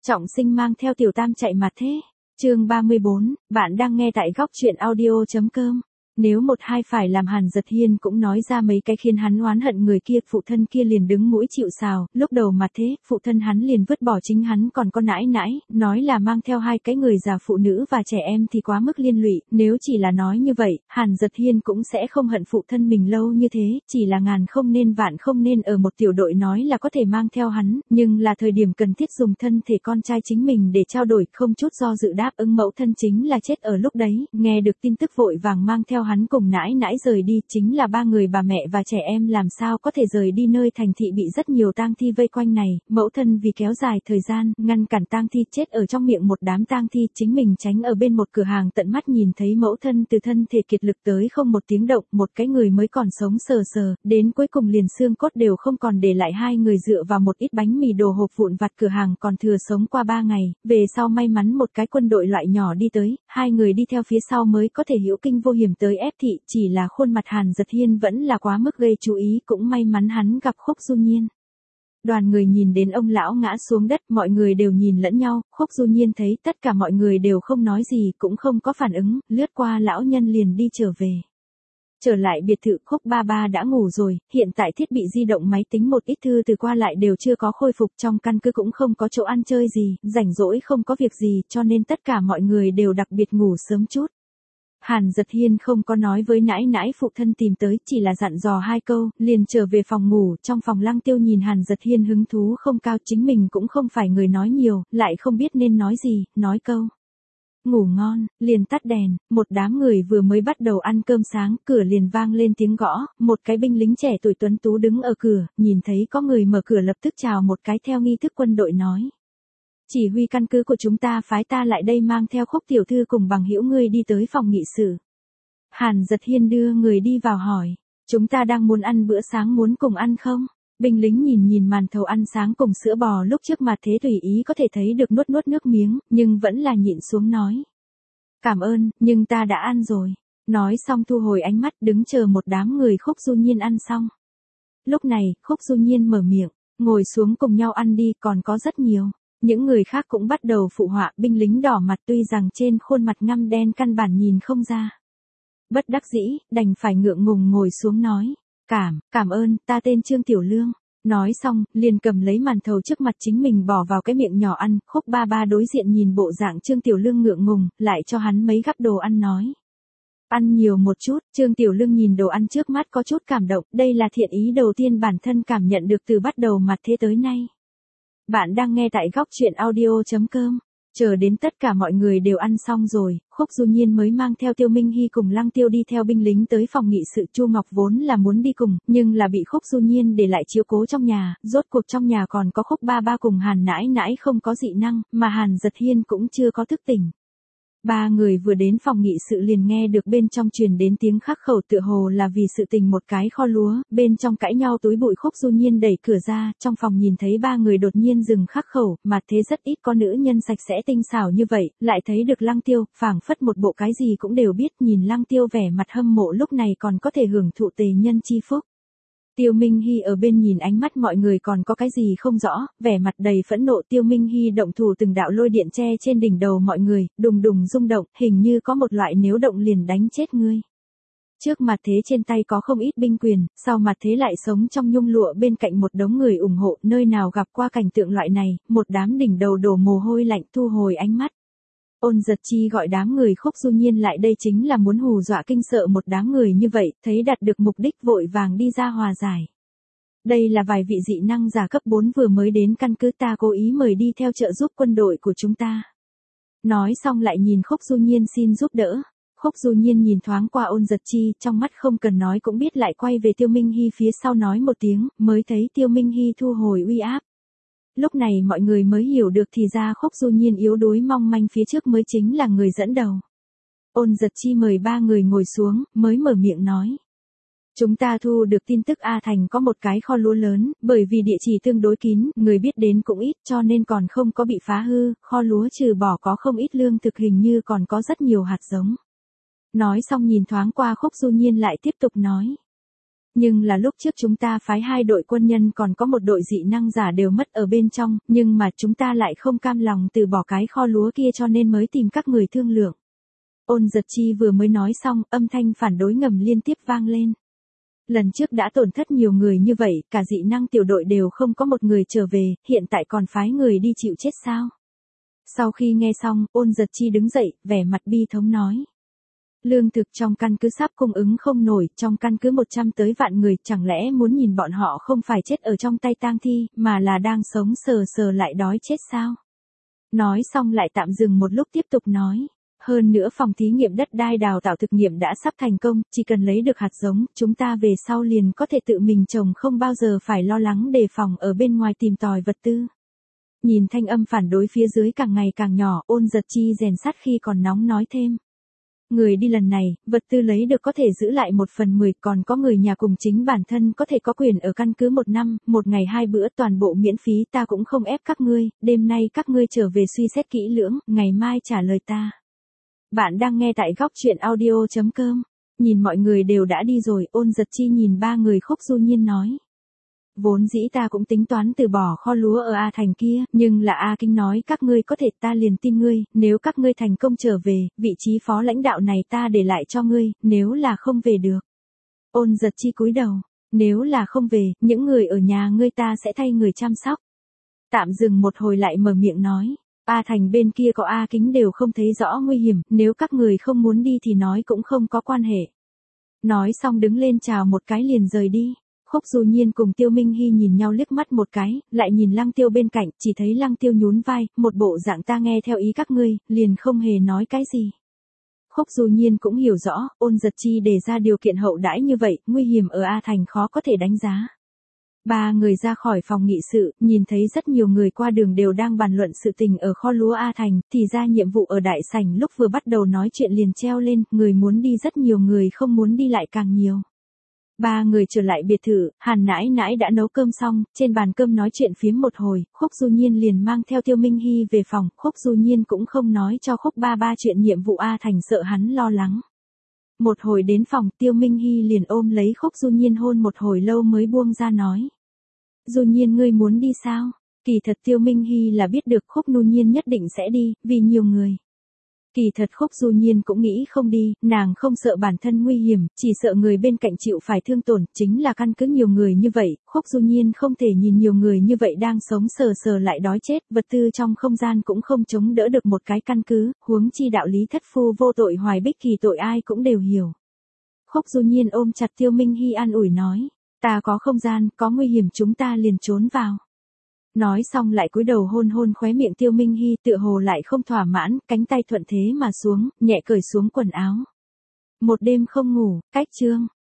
Trọng Sinh mang theo Tiểu Tam chạy mà thế. Chương 34, bạn đang nghe tại góc truyện audio.com. Nếu một hai phải làm Hàn Dật Hiên cũng nói ra mấy cái khiến hắn oán hận người kia, phụ thân kia liền đứng mũi chịu sào, lúc đầu mà thế, phụ thân hắn liền vứt bỏ chính hắn còn có nãi nãi, nói là mang theo hai cái người già phụ nữ và trẻ em thì quá mức liên lụy, nếu chỉ là nói như vậy, Hàn Dật Hiên cũng sẽ không hận phụ thân mình lâu như thế, chỉ là ngàn không nên vạn không nên ở một tiểu đội nói là có thể mang theo hắn, nhưng là thời điểm cần thiết dùng thân thể con trai chính mình để trao đổi, không chút do dự đáp ứng mẫu thân chính là chết ở lúc đấy, nghe được tin tức vội vàng mang theo hắn cùng nãi nãi rời đi, chính là ba người bà mẹ và trẻ em làm sao có thể rời đi nơi thành thị bị rất nhiều tang thi vây quanh này, mẫu thân vì kéo dài thời gian, ngăn cản tang thi chết ở trong miệng một đám tang thi, chính mình tránh ở bên một cửa hàng tận mắt nhìn thấy mẫu thân từ thân thể kiệt lực tới không một tiếng động, một cái người mới còn sống sờ sờ, đến cuối cùng liền xương cốt đều không còn để lại, hai người dựa vào một ít bánh mì đồ hộp vụn vặt cửa hàng còn thừa sống qua 3 ngày, về sau may mắn một cái quân đội loại nhỏ đi tới, hai người đi theo phía sau mới có thể hữu kinh vô hiểm tới ép thị, chỉ là khuôn mặt Hàn Dật Hiên vẫn là quá mức gây chú ý, cũng may mắn hắn gặp Khúc Du Nhiên. Đoàn người nhìn đến ông lão ngã xuống đất, mọi người đều nhìn lẫn nhau, Khúc Du Nhiên thấy tất cả mọi người đều không nói gì, cũng không có phản ứng, lướt qua lão nhân liền đi trở về. Trở lại biệt thự, Khúc ba ba đã ngủ rồi, hiện tại thiết bị di động máy tính một ít thư từ qua lại đều chưa có khôi phục, trong căn cứ cũng không có chỗ ăn chơi gì, rảnh rỗi không có việc gì, cho nên tất cả mọi người đều đặc biệt ngủ sớm chút. Hàn Dật Hiên không có nói với nãi nãi phụ thân tìm tới, chỉ là dặn dò 2 câu, liền trở về phòng ngủ, trong phòng Lăng Tiêu nhìn Hàn Dật Hiên hứng thú không cao, chính mình cũng không phải người nói nhiều, lại không biết nên nói gì, nói câu ngủ ngon, liền tắt đèn, một đám người vừa mới bắt đầu ăn cơm sáng, cửa liền vang lên tiếng gõ, một cái binh lính trẻ tuổi tuấn tú đứng ở cửa, nhìn thấy có người mở cửa lập tức chào một cái theo nghi thức quân đội nói. Chỉ huy căn cứ của chúng ta phái ta lại đây mang theo Khúc tiểu thư cùng bằng hữu ngươi đi tới phòng nghị sự. Hàn Dật Hiên đưa người đi vào hỏi, chúng ta đang muốn ăn bữa sáng, muốn cùng ăn không? Binh lính nhìn màn thầu ăn sáng cùng sữa bò lúc trước mà thế tùy ý có thể thấy được nuốt nước miếng, nhưng vẫn là nhịn xuống nói. Cảm ơn, nhưng ta đã ăn rồi. Nói xong thu hồi ánh mắt đứng chờ một đám người Khúc Du Nhiên ăn xong. Lúc này, Khúc Du Nhiên mở miệng, ngồi xuống cùng nhau ăn đi, còn có rất nhiều. Những người khác cũng bắt đầu phụ họa, binh lính đỏ mặt tuy rằng trên khuôn mặt ngăm đen căn bản nhìn không ra. Bất đắc dĩ, đành phải ngượng ngùng ngồi xuống nói. Cảm ơn, ta tên Trương Tiểu Lương. Nói xong, liền cầm lấy màn thầu trước mặt chính mình bỏ vào cái miệng nhỏ ăn, Khúc ba ba đối diện nhìn bộ dạng Trương Tiểu Lương ngượng ngùng, lại cho hắn mấy gắp đồ ăn nói. Ăn nhiều một chút, Trương Tiểu Lương nhìn đồ ăn trước mắt có chút cảm động, đây là thiện ý đầu tiên bản thân cảm nhận được từ bắt đầu mặt thế tới nay. Bạn đang nghe tại góc truyện audio.com. Chờ đến tất cả mọi người đều ăn xong rồi, Khúc Du Nhiên mới mang theo Tiêu Minh Hy cùng Lăng Tiêu đi theo binh lính tới phòng nghị sự. Chu Ngọc vốn là muốn đi cùng, nhưng là bị Khúc Du Nhiên để lại chiếu cố trong nhà, rốt cuộc trong nhà còn có Khúc ba ba cùng Hàn nãi nãi không có dị năng, mà Hàn Dật Hiên cũng chưa có thức tỉnh. Ba người vừa đến phòng nghị sự liền nghe được bên trong truyền đến tiếng khắc khẩu, tựa hồ là vì sự tình một cái kho lúa, bên trong cãi nhau túi bụi. Khúc Du Nhiên đẩy cửa ra, trong phòng nhìn thấy ba người đột nhiên dừng khắc khẩu, mà thế rất ít có nữ nhân sạch sẽ tinh xảo như vậy, lại thấy được Lăng Tiêu, phảng phất một bộ cái gì cũng đều biết, nhìn Lăng Tiêu vẻ mặt hâm mộ lúc này còn có thể hưởng thụ tề nhân chi phúc. Tiêu Minh Hy ở bên nhìn ánh mắt mọi người còn có cái gì không rõ, vẻ mặt đầy phẫn nộ. Tiêu Minh Hy động thủ từng đạo lôi điện che trên đỉnh đầu mọi người, đùng đùng rung động, hình như có một loại nếu động liền đánh chết ngươi. Trước mặt thế trên tay có không ít binh quyền, sau mặt thế lại sống trong nhung lụa bên cạnh một đống người ủng hộ, nơi nào gặp qua cảnh tượng loại này, một đám đỉnh đầu đổ mồ hôi lạnh, thu hồi ánh mắt. Ôn Giật Chi gọi đám người Khúc Du Nhiên lại đây chính là muốn hù dọa kinh sợ một đám người như vậy, thấy đạt được mục đích vội vàng đi ra hòa giải. Đây là vài vị dị năng giả cấp 4 vừa mới đến căn cứ, ta cố ý mời đi theo trợ giúp quân đội của chúng ta. Nói xong lại nhìn Khúc Du Nhiên xin giúp đỡ. Khúc Du Nhiên nhìn thoáng qua Ôn Giật Chi, trong mắt không cần nói cũng biết, lại quay về Tiêu Minh Hy phía sau nói một tiếng, mới thấy Tiêu Minh Hy thu hồi uy áp. Lúc này mọi người mới hiểu được thì ra Khúc Du Nhiên yếu đuối mong manh phía trước mới chính là người dẫn đầu. Ôn Giật Chi mời ba người ngồi xuống, mới mở miệng nói. Chúng ta thu được tin tức A Thành có một cái kho lúa lớn, bởi vì địa chỉ tương đối kín, người biết đến cũng ít cho nên còn không có bị phá hư, kho lúa trừ bỏ có không ít lương thực, hình như còn có rất nhiều hạt giống. Nói xong nhìn thoáng qua Khúc Du Nhiên lại tiếp tục nói. Nhưng là lúc trước chúng ta phái 2 đội quân nhân còn có một đội dị năng giả đều mất ở bên trong, nhưng mà chúng ta lại không cam lòng từ bỏ cái kho lúa kia cho nên mới tìm các người thương lượng. Ôn Giật Chi vừa mới nói xong, âm thanh phản đối ngầm liên tiếp vang lên. Lần trước đã tổn thất nhiều người như vậy, cả dị năng tiểu đội đều không có một người trở về, hiện tại còn phái người đi chịu chết sao? Sau khi nghe xong, Ôn Giật Chi đứng dậy, vẻ mặt bi thống nói. Lương thực trong căn cứ sắp cung ứng không nổi, trong căn cứ 100 tới vạn người, chẳng lẽ muốn nhìn bọn họ không phải chết ở trong tay tang thi, mà là đang sống sờ sờ lại đói chết sao? Nói xong lại tạm dừng một lúc tiếp tục nói. Hơn nữa phòng thí nghiệm đất đai đào tạo thực nghiệm đã sắp thành công, chỉ cần lấy được hạt giống, chúng ta về sau liền có thể tự mình trồng không bao giờ phải lo lắng đề phòng ở bên ngoài tìm tòi vật tư. Nhìn thanh âm phản đối phía dưới càng ngày càng nhỏ, Ôn Giật Chi rèn sắt khi còn nóng nói thêm. Người đi lần này, vật tư lấy được có thể giữ lại 1/10, còn có người nhà cùng chính bản thân có thể có quyền ở căn cứ 1 năm, 1 ngày 2 bữa toàn bộ miễn phí, ta cũng không ép các ngươi, đêm nay các ngươi trở về suy xét kỹ lưỡng, ngày mai trả lời ta. Bạn đang nghe tại góc truyện audio.com. Nhìn mọi người đều đã đi rồi, Ôn Giật Chi nhìn 3 người Khúc Du Nhiên nói. Vốn dĩ ta cũng tính toán từ bỏ kho lúa ở A Thành kia, nhưng là A Kinh nói các ngươi có thể, ta liền tin ngươi, nếu các ngươi thành công trở về, vị trí phó lãnh đạo này ta để lại cho ngươi, nếu là không về được. Ôn Giật Chi cúi đầu, nếu là không về, những người ở nhà ngươi ta sẽ thay người chăm sóc. Tạm dừng một hồi lại mở miệng nói. A Thành bên kia có A Kính đều không thấy rõ nguy hiểm, nếu các người không muốn đi thì nói cũng không có quan hệ. Nói xong đứng lên chào một cái liền rời đi. Khúc Du Nhiên cùng Tiêu Minh Hy nhìn nhau liếc mắt một cái, lại nhìn Lăng Tiêu bên cạnh, chỉ thấy Lăng Tiêu nhún vai, một bộ dạng ta nghe theo ý các ngươi, liền không hề nói cái gì. Khúc Du Nhiên cũng hiểu rõ, Ôn Giật Chi đề ra điều kiện hậu đãi như vậy, nguy hiểm ở A Thành khó có thể đánh giá. 3 người ra khỏi phòng nghị sự, nhìn thấy rất nhiều người qua đường đều đang bàn luận sự tình ở kho lúa A Thành, thì ra nhiệm vụ ở đại sảnh lúc vừa bắt đầu nói chuyện liền treo lên, người muốn đi rất nhiều, người không muốn đi lại càng nhiều. 3 người trở lại biệt thự, Hàn nãi nãi đã nấu cơm xong, trên bàn cơm nói chuyện phiếm một hồi, Khúc Du Nhiên liền mang theo Tiêu Minh Hy về phòng, Khúc Du Nhiên cũng không nói cho Khúc ba chuyện nhiệm vụ A Thành sợ hắn lo lắng. Một hồi đến phòng, Tiêu Minh Hy liền ôm lấy Khúc Du Nhiên hôn một hồi lâu mới buông ra nói. Du Nhiên ngươi muốn đi sao? Kỳ thật Tiêu Minh Hy là biết được Khúc Nu Nhiên nhất định sẽ đi, vì nhiều người. Kỳ thật Khúc Du Nhiên cũng nghĩ không đi, nàng không sợ bản thân nguy hiểm, chỉ sợ người bên cạnh chịu phải thương tổn, chính là căn cứ nhiều người như vậy, Khúc Du Nhiên không thể nhìn nhiều người như vậy đang sống sờ sờ lại đói chết, vật tư trong không gian cũng không chống đỡ được một cái căn cứ, huống chi đạo lý thất phu vô tội hoài bích kỳ tội ai cũng đều hiểu. Khúc Du Nhiên ôm chặt Tiêu Minh Hy an ủi nói, ta có không gian, có nguy hiểm chúng ta liền trốn vào. Nói xong lại cúi đầu hôn hôn khóe miệng Tiêu Minh Hy, tựa hồ lại không thỏa mãn, cánh tay thuận thế mà xuống, nhẹ cởi xuống quần áo. Một đêm không ngủ, cách chương.